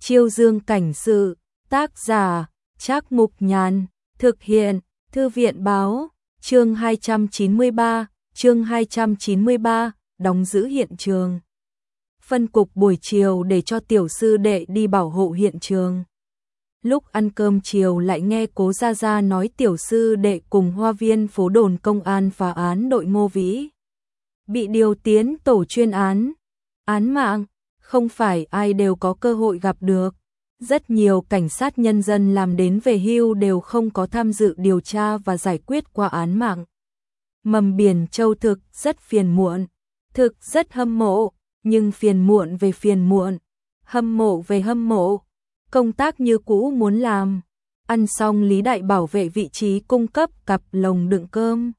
Chiêu Dương cảnh sự, tác giả, Trác Mục Nhàn, thực hiện, Thư viện báo, chương 293, đóng giữ hiện trường. Phân cục buổi chiều để cho tiểu sư đệ đi bảo hộ hiện trường. Lúc ăn cơm chiều lại nghe Cố Gia Gia nói tiểu sư đệ cùng Hoa Viên phố đồn công an phá án đội Ngô Vĩ. Bị điều tiến tổ chuyên án. Án mạng, không phải ai đều có cơ hội gặp được. Rất nhiều cảnh sát nhân dân làm đến về hưu đều không có tham dự điều tra và giải quyết qua án mạng. Mầm Biển Châu thực rất phiền muộn, thực rất hâm mộ, nhưng phiền muộn về phiền muộn, hâm mộ về hâm mộ. Công tác như cũ muốn làm. Ăn xong Lý Đại bảo vệ vị trí cung cấp cặp lồng đựng cơm.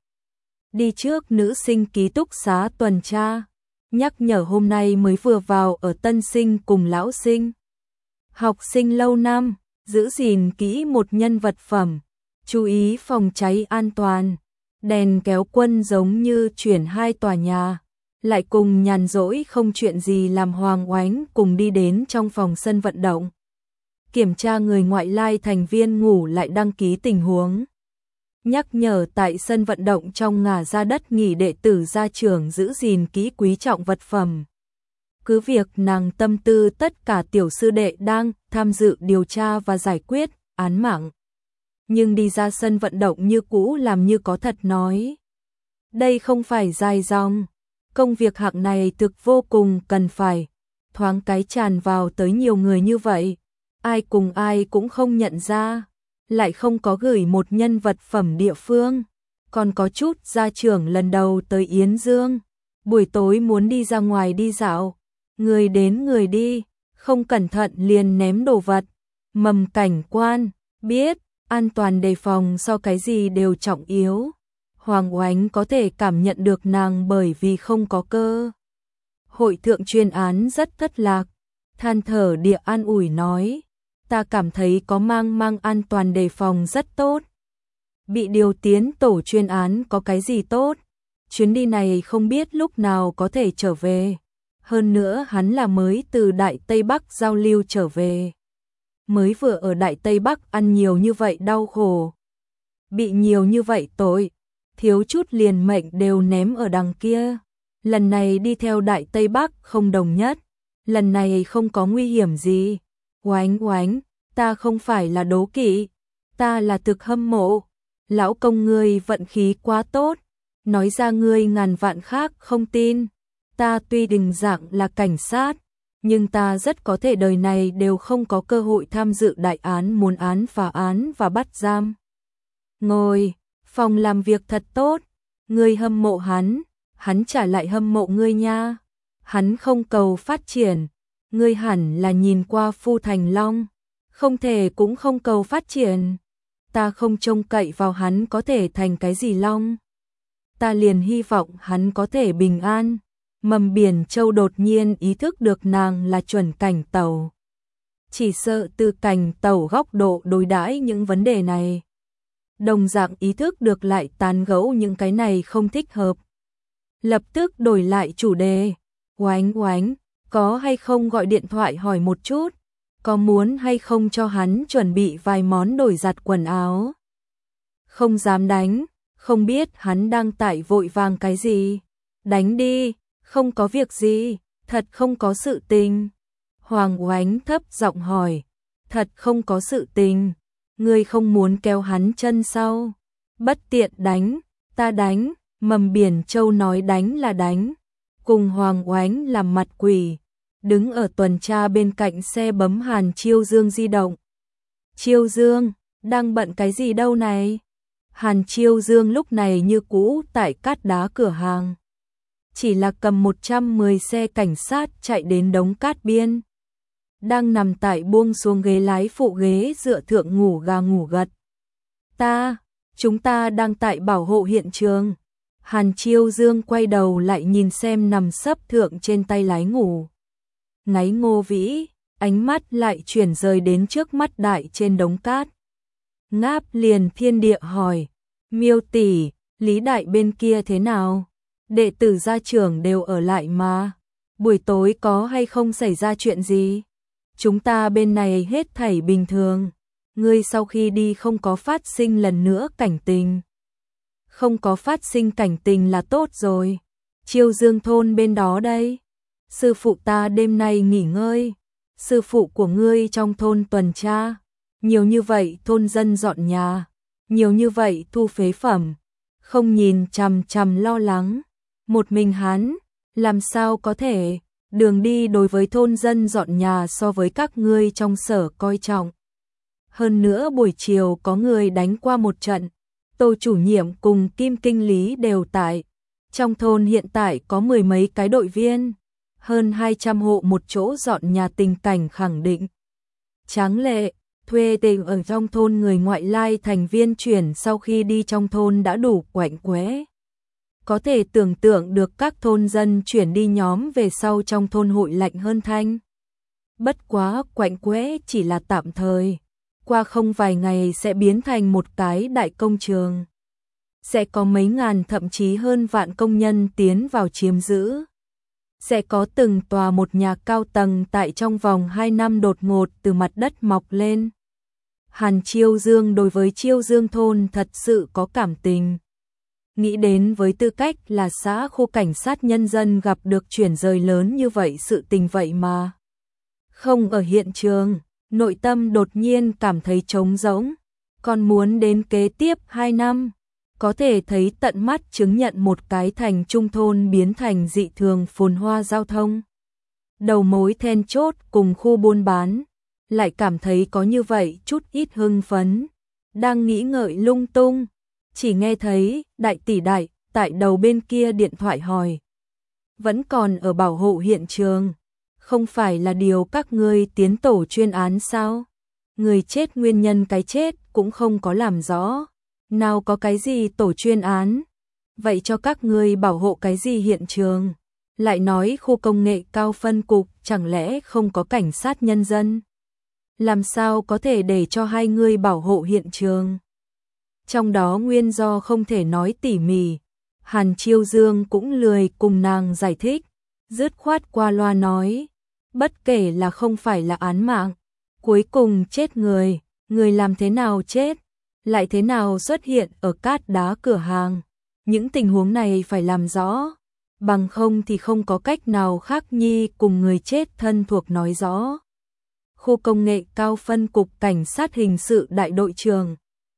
Đi trước nữ sinh ký túc xá tuần tra, nhắc nhở hôm nay mới vừa vào ở tân sinh cùng lão sinh. Học sinh lâu năm, giữ gìn kỹ một nhân vật phẩm, chú ý phòng cháy an toàn. Đèn kéo quân giống như chuyển hai tòa nhà, lại cùng nhàn rỗi không chuyện gì làm Hoàng Oánh cùng đi đến trong phòng sân vận động. Kiểm tra người ngoại lai thành viên ngủ lại đăng ký tình huống. Nhắc nhở tại sân vận động trong ngả ra đất nghỉ đệ tử gia trưởng giữ gìn kỹ quý trọng vật phẩm. Cứ việc nàng tâm tư tất cả tiểu sư đệ đang tham dự điều tra và giải quyết án mạng. Nhưng đi ra sân vận động như cũ làm như có thật nói. Đây không phải dài dòng. Công việc hạng này thực vô cùng cần phải. Thoáng cái tràn vào tới nhiều người như vậy. Ai cùng ai cũng không nhận ra. Lại không có gửi một nhân vật phẩm địa phương. Còn có chút gia trưởng lần đầu tới Yến Dương. Buổi tối muốn đi ra ngoài đi dạo. Người đến người đi. Không cẩn thận liền ném đồ vật. Mầm cảnh quan, biết. An toàn đề phòng so cái gì đều trọng yếu. Hoàng Oánh có thể cảm nhận được nàng bởi vì không có cơ. Hội thượng chuyên án rất thất lạc. Than thở địa an ủi nói. Ta cảm thấy có mang an toàn đề phòng rất tốt. Bị điều tiến tổ chuyên án có cái gì tốt. Chuyến đi này không biết lúc nào có thể trở về. Hơn nữa hắn là mới từ Đại Tây Bắc giao lưu trở về. Mới vừa ở Đại Tây Bắc ăn nhiều như vậy đau khổ. Bị nhiều như vậy tội. Thiếu chút liền mệnh đều ném ở đằng kia. Lần này đi theo Đại Tây Bắc không đồng nhất. Lần này không có nguy hiểm gì. Oánh, ta không phải là đố kỵ. Ta là thực hâm mộ. Lão công ngươi vận khí quá tốt. Nói ra ngươi ngàn vạn khác không tin. Ta tuy đình dạng là cảnh sát. Nhưng ta rất có thể đời này đều không có cơ hội tham dự đại án muốn án phá án và bắt giam. Ngồi, phòng làm việc thật tốt, ngươi hâm mộ hắn trả lại hâm mộ ngươi nha. Hắn không cầu phát triển, ngươi hẳn là nhìn qua Phu Thành Long, không thể cũng không cầu phát triển. Ta không trông cậy vào hắn có thể thành cái gì long. Ta liền hy vọng hắn có thể bình an. Mầm Biển Châu đột nhiên ý thức được nàng là chuẩn cảnh tàu. Chỉ sợ từ cảnh tàu góc độ đối đãi những vấn đề này. Đồng dạng ý thức được lại tán gẫu những cái này không thích hợp. Lập tức đổi lại chủ đề. Oánh, có hay không gọi điện thoại hỏi một chút. Có muốn hay không cho hắn chuẩn bị vài món đổi giặt quần áo. Không dám đánh, không biết hắn đang tại vội vàng cái gì. Đánh đi. Không có việc gì, thật không có sự tình. Hoàng Oánh thấp giọng hỏi, thật không có sự tình, ngươi không muốn kéo hắn chân sau. Bất tiện đánh, ta đánh, Mầm Biển Châu nói đánh là đánh. Cùng Hoàng Oánh làm mặt quỷ, đứng ở tuần tra bên cạnh xe bấm Hàn Chiêu Dương di động. Chiêu Dương, đang bận cái gì đâu này? Hàn Chiêu Dương lúc này như cũ tại cát đá cửa hàng. Chỉ là cầm 110 xe cảnh sát chạy đến đống cát biên. Đang nằm tại buông xuống ghế lái phụ ghế dựa thượng ngủ gà ngủ gật. Chúng ta đang tại bảo hộ hiện trường. Hàn Chiêu Dương quay đầu lại nhìn xem nằm sấp thượng trên tay lái ngủ. Ngáy Ngô Vĩ, ánh mắt lại chuyển rời đến trước mắt đại trên đống cát. Ngáp liền thiên địa hỏi, Miêu tỷ, Lý Đại bên kia thế nào? Đệ tử gia trưởng đều ở lại mà. Buổi tối có hay không xảy ra chuyện gì? chúng ta bên này hết thảy bình thường. Ngươi sau khi đi không có phát sinh lần nữa cảnh tình. Không có phát sinh cảnh tình là tốt rồi. Chiêu Dương thôn bên đó đây. Sư phụ ta đêm nay nghỉ ngơi. Sư phụ của ngươi trong thôn tuần tra. Nhiều như vậy thôn dân dọn nhà. Nhiều như vậy thu phế phẩm. Không nhìn chằm chằm lo lắng. Một mình hắn, làm sao có thể, đường đi đối với thôn dân dọn nhà so với các ngươi trong sở coi trọng. Hơn nữa buổi chiều có người đánh qua một trận, Tô chủ nhiệm cùng Kim kinh lý đều tại. Trong thôn hiện tại có 10 mấy cái đội viên, hơn 200 hộ một chỗ dọn nhà, tình cảnh khẳng định tráng lệ. Thuê tình ở trong thôn người ngoại lai thành viên chuyển sau khi đi trong thôn đã đủ quạnh quẽ. Có thể tưởng tượng được các thôn dân chuyển đi nhóm về sau trong thôn hội lạnh hơn thanh. Bất quá quạnh quẽ chỉ là tạm thời. Qua không vài ngày sẽ biến thành một cái đại công trường. Sẽ có mấy ngàn thậm chí hơn vạn công nhân tiến vào chiếm giữ. Sẽ có từng tòa một nhà cao tầng tại trong vòng 2 năm đột ngột từ mặt đất mọc lên. Hàn Chiêu Dương đối với Chiêu Dương thôn thật sự có cảm tình. Nghĩ đến với tư cách là xã khu cảnh sát nhân dân gặp được chuyển rời lớn như vậy sự tình vậy mà. Không ở hiện trường, nội tâm đột nhiên cảm thấy trống rỗng. Còn muốn đến kế tiếp 2 năm. Có thể thấy tận mắt chứng nhận một cái thành trung thôn biến thành dị thường phồn hoa giao thông. Đầu mối then chốt cùng khu buôn bán, lại cảm thấy có như vậy chút ít hưng phấn. Đang nghĩ ngợi lung tung, chỉ nghe thấy đại tỷ đại tại đầu bên kia điện thoại hỏi. Vẫn còn ở bảo hộ hiện trường, không phải là điều các ngươi tiến tổ chuyên án sao? Người chết nguyên nhân cái chết cũng không có làm rõ. Nào có cái gì tổ chuyên án, vậy cho các ngươi bảo hộ cái gì hiện trường? Lại nói khu công nghệ cao phân cục chẳng lẽ không có cảnh sát nhân dân? Làm sao có thể để cho hai người bảo hộ hiện trường? Trong đó nguyên do không thể nói tỉ mỉ. Hàn Chiêu Dương cũng lười cùng nàng giải thích, dứt khoát qua loa nói, bất kể là không phải là án mạng, cuối cùng chết người, người làm thế nào chết? Lại thế nào xuất hiện ở cát đá cửa hàng. Những tình huống này phải làm rõ, bằng không thì không có cách nào khác nhi cùng người chết thân thuộc nói rõ. Khu công nghệ cao phân cục cảnh sát hình sự đại đội trưởng.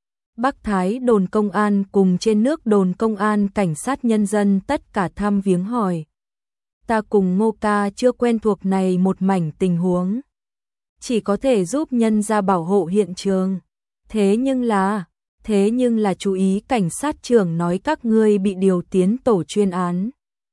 Bắc Thái đồn công an cùng trên nước đồn công an cảnh sát nhân dân tất cả thăm viếng hỏi. Ta cùng Ngô ca chưa quen thuộc này một mảnh tình huống. Chỉ có thể giúp nhân ra bảo hộ hiện trường. Thế nhưng là chú ý cảnh sát trưởng nói các ngươi bị điều tiến tổ chuyên án.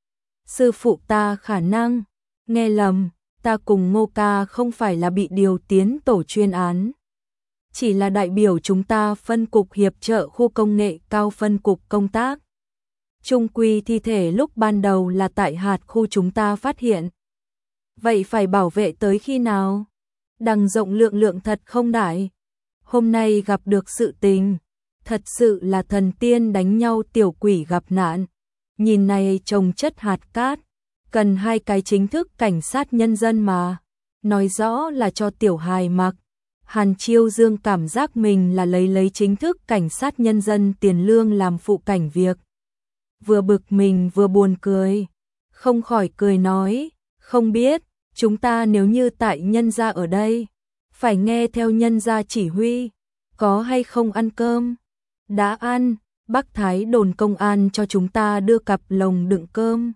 Sư phụ ta khả năng nghe lầm, ta cùng Ngô ca không phải là bị điều tiến tổ chuyên án. Chỉ là đại biểu chúng ta phân cục hiệp trợ khu công nghệ cao phân cục công tác. Trung quy thi thể lúc ban đầu là tại hạt khu chúng ta phát hiện. Vậy phải bảo vệ tới khi nào? Đằng rộng lượng thật không đại. Hôm nay gặp được sự tình, thật sự là thần tiên đánh nhau tiểu quỷ gặp nạn. Nhìn này trồng chất hạt cát, cần 2 cái chính thức cảnh sát nhân dân mà. Nói rõ là cho tiểu hài mặc. Hàn Chiêu Dương cảm giác mình là lấy chính thức cảnh sát nhân dân tiền lương làm phụ cảnh việc. Vừa bực mình vừa buồn cười. Không khỏi cười nói, không biết, chúng ta nếu như tại nhân gia ở đây, phải nghe theo nhân gia chỉ huy, có hay không ăn cơm? Đã ăn, Bắc Thái đồn công an cho chúng ta đưa cặp lồng đựng cơm.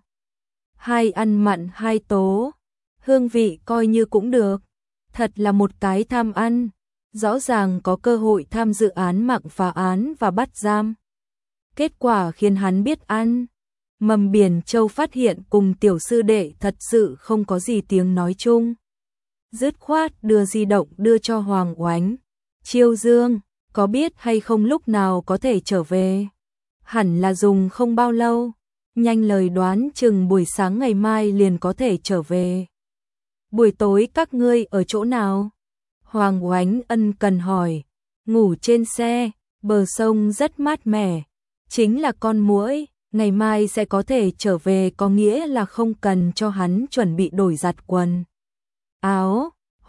2 ăn mặn 2 tố, hương vị coi như cũng được. Thật là một cái tham ăn, rõ ràng có cơ hội tham dự án mạng phá án và bắt giam. Kết quả khiến hắn biết ăn. Mầm Biển Châu phát hiện cùng tiểu sư đệ thật sự không có gì tiếng nói chung. Dứt khoát đưa di động đưa cho Hoàng Oánh. Chiêu Dương, có biết hay không lúc nào có thể trở về? Hẳn là dùng không bao lâu. Nhanh lời đoán chừng buổi sáng ngày mai liền có thể trở về. Buổi tối các ngươi ở chỗ nào? Hoàng Oánh ân cần hỏi. Ngủ trên xe, bờ sông rất mát mẻ. Chính là con muỗi, ngày mai sẽ có thể trở về có nghĩa là không cần cho hắn chuẩn bị đổi giặt quần áo.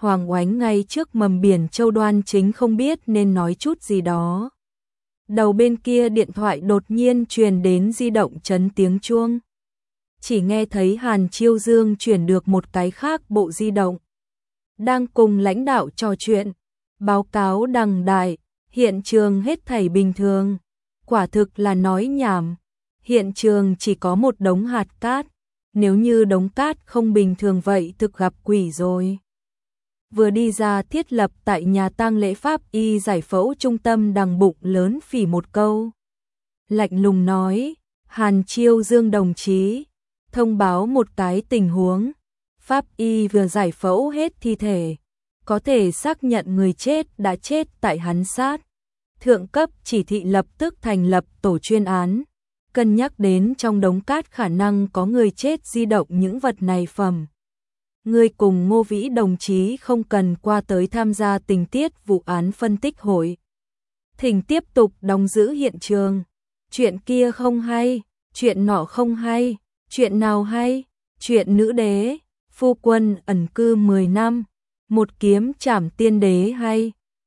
Hoàng Oánh ngay trước mầm biển Châu Đoan Chính không biết nên nói chút gì đó. Đầu bên kia điện thoại đột nhiên truyền đến di động chấn tiếng chuông. Chỉ nghe thấy Hàn Chiêu Dương chuyển được một cái khác bộ di động. Đang cùng lãnh đạo trò chuyện, báo cáo đằng đại, hiện trường hết thảy bình thường. Quả thực là nói nhảm, hiện trường chỉ có một đống hạt cát, nếu như đống cát không bình thường vậy thực gặp quỷ rồi. Vừa đi ra thiết lập tại nhà tang lễ pháp y giải phẫu trung tâm đằng bụng lớn phỉ một câu. Lạnh lùng nói, Hàn Chiêu Dương đồng chí, thông báo một cái tình huống. Pháp y vừa giải phẫu hết thi thể, có thể xác nhận người chết đã chết tại hắn sát. Thượng cấp chỉ thị lập tức thành lập tổ chuyên án, cân nhắc đến trong đống cát khả năng có người chết di động những vật này phẩm. Người cùng Ngô Vĩ đồng chí không cần qua tới tham gia tình tiết vụ án phân tích hội. Thỉnh tiếp tục đóng giữ hiện trường. Chuyện kia không hay, chuyện nọ không hay, chuyện nào hay, chuyện nữ đế, phu quân ẩn cư 10 năm, một kiếm trảm tiên đế hay.